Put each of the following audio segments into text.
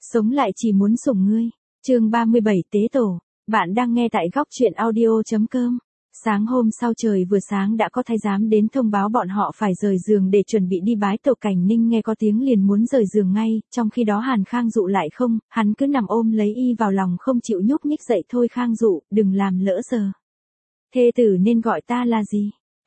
Sống lại chỉ muốn sủng ngươi. Chương 37 Tế tổ. Bạn đang nghe tại góc truyện audio.com. Sáng hôm sau trời vừa sáng đã có thái giám đến thông báo bọn họ phải rời giường để chuẩn bị đi bái tổ. Cảnh Ninh nghe có tiếng liền muốn rời giường ngay, trong khi đó Hàn Khang Dụ lại không, hắn cứ nằm ôm lấy y vào lòng không chịu nhúc nhích. Dậy thôi Khang Dụ, đừng làm lỡ giờ. Thê tử nên gọi ta là gì?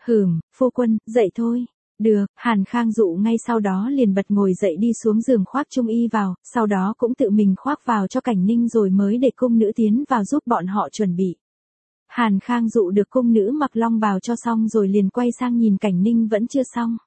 Phu quân, dậy thôi. Được, Hàn Khang Dụ ngay sau đó liền bật ngồi dậy đi xuống giường khoác trung y vào, sau đó cũng tự mình khoác vào cho Cảnh Ninh rồi mới để cung nữ tiến vào giúp bọn họ chuẩn bị. Hàn Khang Dụ được cung nữ mặc long bào cho xong rồi liền quay sang nhìn Cảnh Ninh vẫn chưa xong.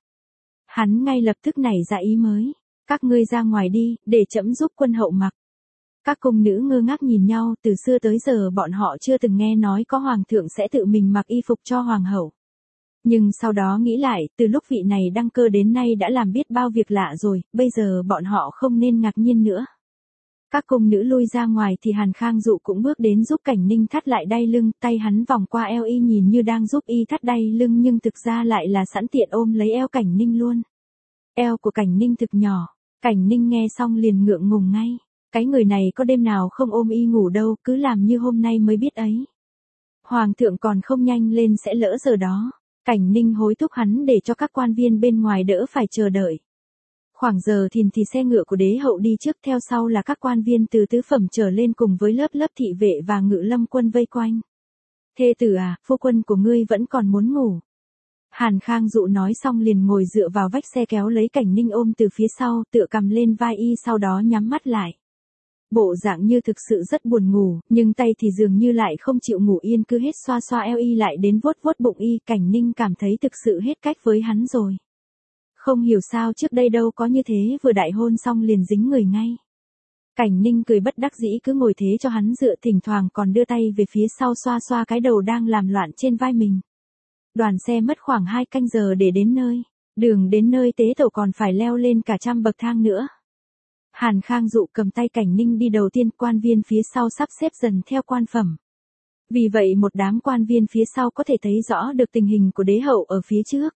Hắn ngay lập tức nảy ra ý mới. Các ngươi ra ngoài đi, để trẫm giúp quân hậu mặc. Các cung nữ ngơ ngác nhìn nhau, từ xưa tới giờ bọn họ chưa từng nghe nói có hoàng thượng sẽ tự mình mặc y phục cho hoàng hậu. Nhưng sau đó nghĩ lại, từ lúc vị này đăng cơ đến nay đã làm biết bao việc lạ rồi, bây giờ bọn họ không nên ngạc nhiên nữa. Các cung nữ lui ra ngoài thì Hàn Khang Dụ cũng bước đến giúp Cảnh Ninh thắt lại đai lưng, tay hắn vòng qua eo y nhìn như đang giúp y thắt đai lưng nhưng thực ra lại là sẵn tiện ôm lấy eo Cảnh Ninh luôn. Eo của Cảnh Ninh thực nhỏ, Cảnh Ninh nghe xong liền ngượng ngùng ngay. Cái người này có đêm nào không ôm y ngủ đâu, cứ làm như hôm nay mới biết ấy. Hoàng thượng còn không nhanh lên sẽ lỡ giờ đó. Cảnh Ninh hối thúc hắn để cho các quan viên bên ngoài đỡ phải chờ đợi. Khoảng giờ thìn thì xe ngựa của đế hậu đi trước, theo sau là các quan viên từ tứ phẩm trở lên cùng với lớp thị vệ và ngự lâm quân vây quanh. Thê tử à, phu quân của ngươi vẫn còn muốn ngủ. Hàn Khang Dụ nói xong liền ngồi dựa vào vách xe kéo lấy Cảnh Ninh ôm từ phía sau, tựa cầm lên vai y sau đó nhắm mắt lại. Bộ dạng như thực sự rất buồn ngủ, nhưng tay thì dường như lại không chịu ngủ yên, cứ hết xoa xoa eo y lại đến vuốt vuốt bụng y. Cảnh Ninh cảm thấy thực sự hết cách với hắn rồi. Không hiểu sao trước đây đâu có như thế, vừa đại hôn xong liền dính người ngay. Cảnh Ninh cười bất đắc dĩ cứ ngồi thế cho hắn dựa, thỉnh thoảng còn đưa tay về phía sau xoa xoa cái đầu đang làm loạn trên vai mình. Đoàn xe mất khoảng 2 canh giờ để đến nơi. Đường đến nơi tế tổ còn phải leo lên cả 100 bậc thang nữa. Hàn Khang Dụ cầm tay Cảnh Ninh đi đầu tiên, quan viên phía sau sắp xếp dần theo quan phẩm. Vì vậy một đám quan viên phía sau có thể thấy rõ được tình hình của đế hậu ở phía trước.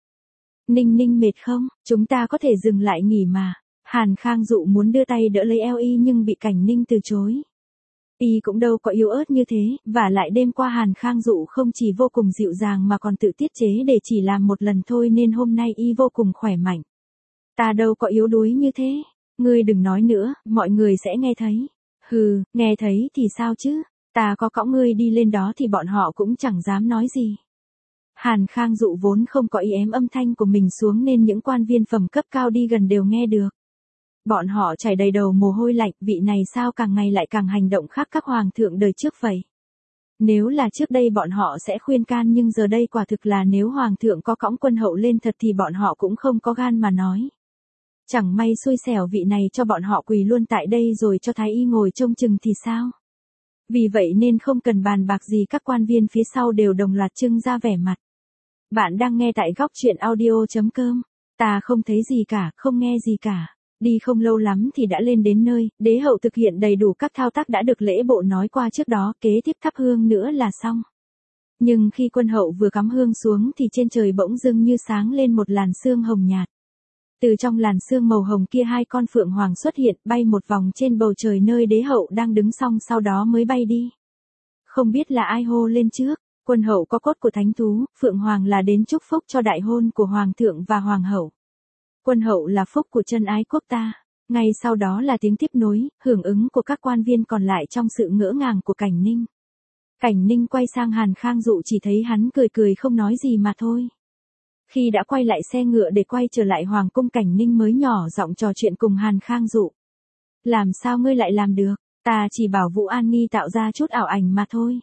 Ninh mệt không? Chúng ta có thể dừng lại nghỉ mà. Hàn Khang Dụ muốn đưa tay đỡ lấy eo y nhưng bị Cảnh Ninh từ chối. Y cũng đâu có yếu ớt như thế, và lại đêm qua Hàn Khang Dụ không chỉ vô cùng dịu dàng mà còn tự tiết chế để chỉ làm một lần thôi nên hôm nay y vô cùng khỏe mạnh. Ta đâu có yếu đuối như thế. Ngươi đừng nói nữa, mọi người sẽ nghe thấy. Nghe thấy thì sao chứ? Ta có cõng ngươi đi lên đó thì bọn họ cũng chẳng dám nói gì. Hàn Khang Dụ vốn không có ý ém âm thanh của mình xuống nên những quan viên phẩm cấp cao đi gần đều nghe được. Bọn họ chảy đầy đầu mồ hôi lạnh, vị này sao càng ngày lại càng hành động khác các hoàng thượng đời trước vậy. Nếu là trước đây bọn họ sẽ khuyên can nhưng giờ đây quả thực là nếu hoàng thượng có cõng quân hậu lên thật thì bọn họ cũng không có gan mà nói. Chẳng may xui xẻo vị này cho bọn họ quỳ luôn tại đây rồi cho thái y ngồi trông chừng thì sao? Vì vậy nên không cần bàn bạc gì, các quan viên phía sau đều đồng loạt trưng ra vẻ mặt. Bạn đang nghe tại góc truyện audio.com. Ta không thấy gì cả, không nghe gì cả. Đi không lâu lắm thì đã lên đến nơi, đế hậu thực hiện đầy đủ các thao tác đã được lễ bộ nói qua trước đó, kế tiếp thắp hương nữa là xong. Nhưng khi quân hậu vừa cắm hương xuống thì trên trời bỗng dưng như sáng lên một làn sương hồng nhạt. Từ trong làn sương màu hồng kia 2 con phượng hoàng xuất hiện, bay một vòng trên bầu trời nơi đế hậu đang đứng, xong sau đó mới bay đi. Không biết là ai hô lên trước, quân hậu có cốt của thánh thú, phượng hoàng là đến chúc phúc cho đại hôn của hoàng thượng và hoàng hậu. Quân hậu là phúc của chân ái quốc ta. Ngay sau đó là tiếng tiếp nối, hưởng ứng của các quan viên còn lại trong sự ngỡ ngàng của Cảnh Ninh. Cảnh Ninh quay sang Hàn Khang Dụ chỉ thấy hắn cười cười không nói gì mà thôi. Khi đã quay lại xe ngựa để quay trở lại hoàng cung, Cảnh Ninh mới nhỏ giọng trò chuyện cùng Hàn Khang Dụ. Làm sao ngươi lại làm được? Ta chỉ bảo Vũ An Nghi tạo ra chút ảo ảnh mà thôi.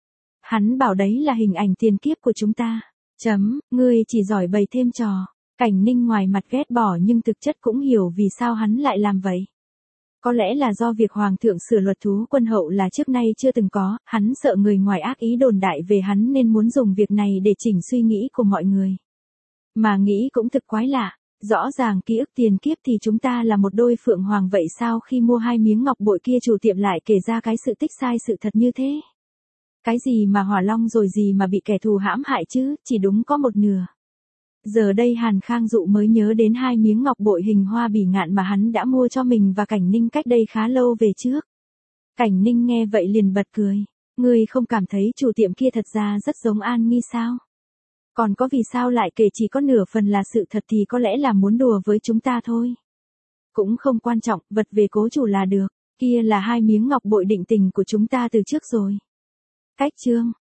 Hắn bảo đấy là hình ảnh tiền kiếp của chúng ta. Ngươi chỉ giỏi bày thêm trò. Cảnh Ninh ngoài mặt ghét bỏ nhưng thực chất cũng hiểu vì sao hắn lại làm vậy. Có lẽ là do việc hoàng thượng sửa luật thú quân hậu là trước nay chưa từng có, hắn sợ người ngoài ác ý đồn đại về hắn nên muốn dùng việc này để chỉnh suy nghĩ của mọi người. Mà nghĩ cũng thực quái lạ, rõ ràng ký ức tiền kiếp thì chúng ta là một đôi phượng hoàng, vậy sao khi mua 2 miếng ngọc bội kia chủ tiệm lại kể ra cái sự tích sai sự thật như thế? Cái gì mà hỏa long rồi gì mà bị kẻ thù hãm hại chứ, chỉ đúng có một nửa. Giờ đây Hàn Khang Dụ mới nhớ đến 2 miếng ngọc bội hình hoa bỉ ngạn mà hắn đã mua cho mình và Cảnh Ninh cách đây khá lâu về trước. Cảnh Ninh nghe vậy liền bật cười. Ngươi không cảm thấy chủ tiệm kia thật ra rất giống An Nghi sao? Còn có vì sao lại kể chỉ có nửa phần là sự thật thì có lẽ là muốn đùa với chúng ta thôi. Cũng không quan trọng, vật về cố chủ là được. Kia là 2 miếng ngọc bội định tình của chúng ta từ trước rồi. Cách chương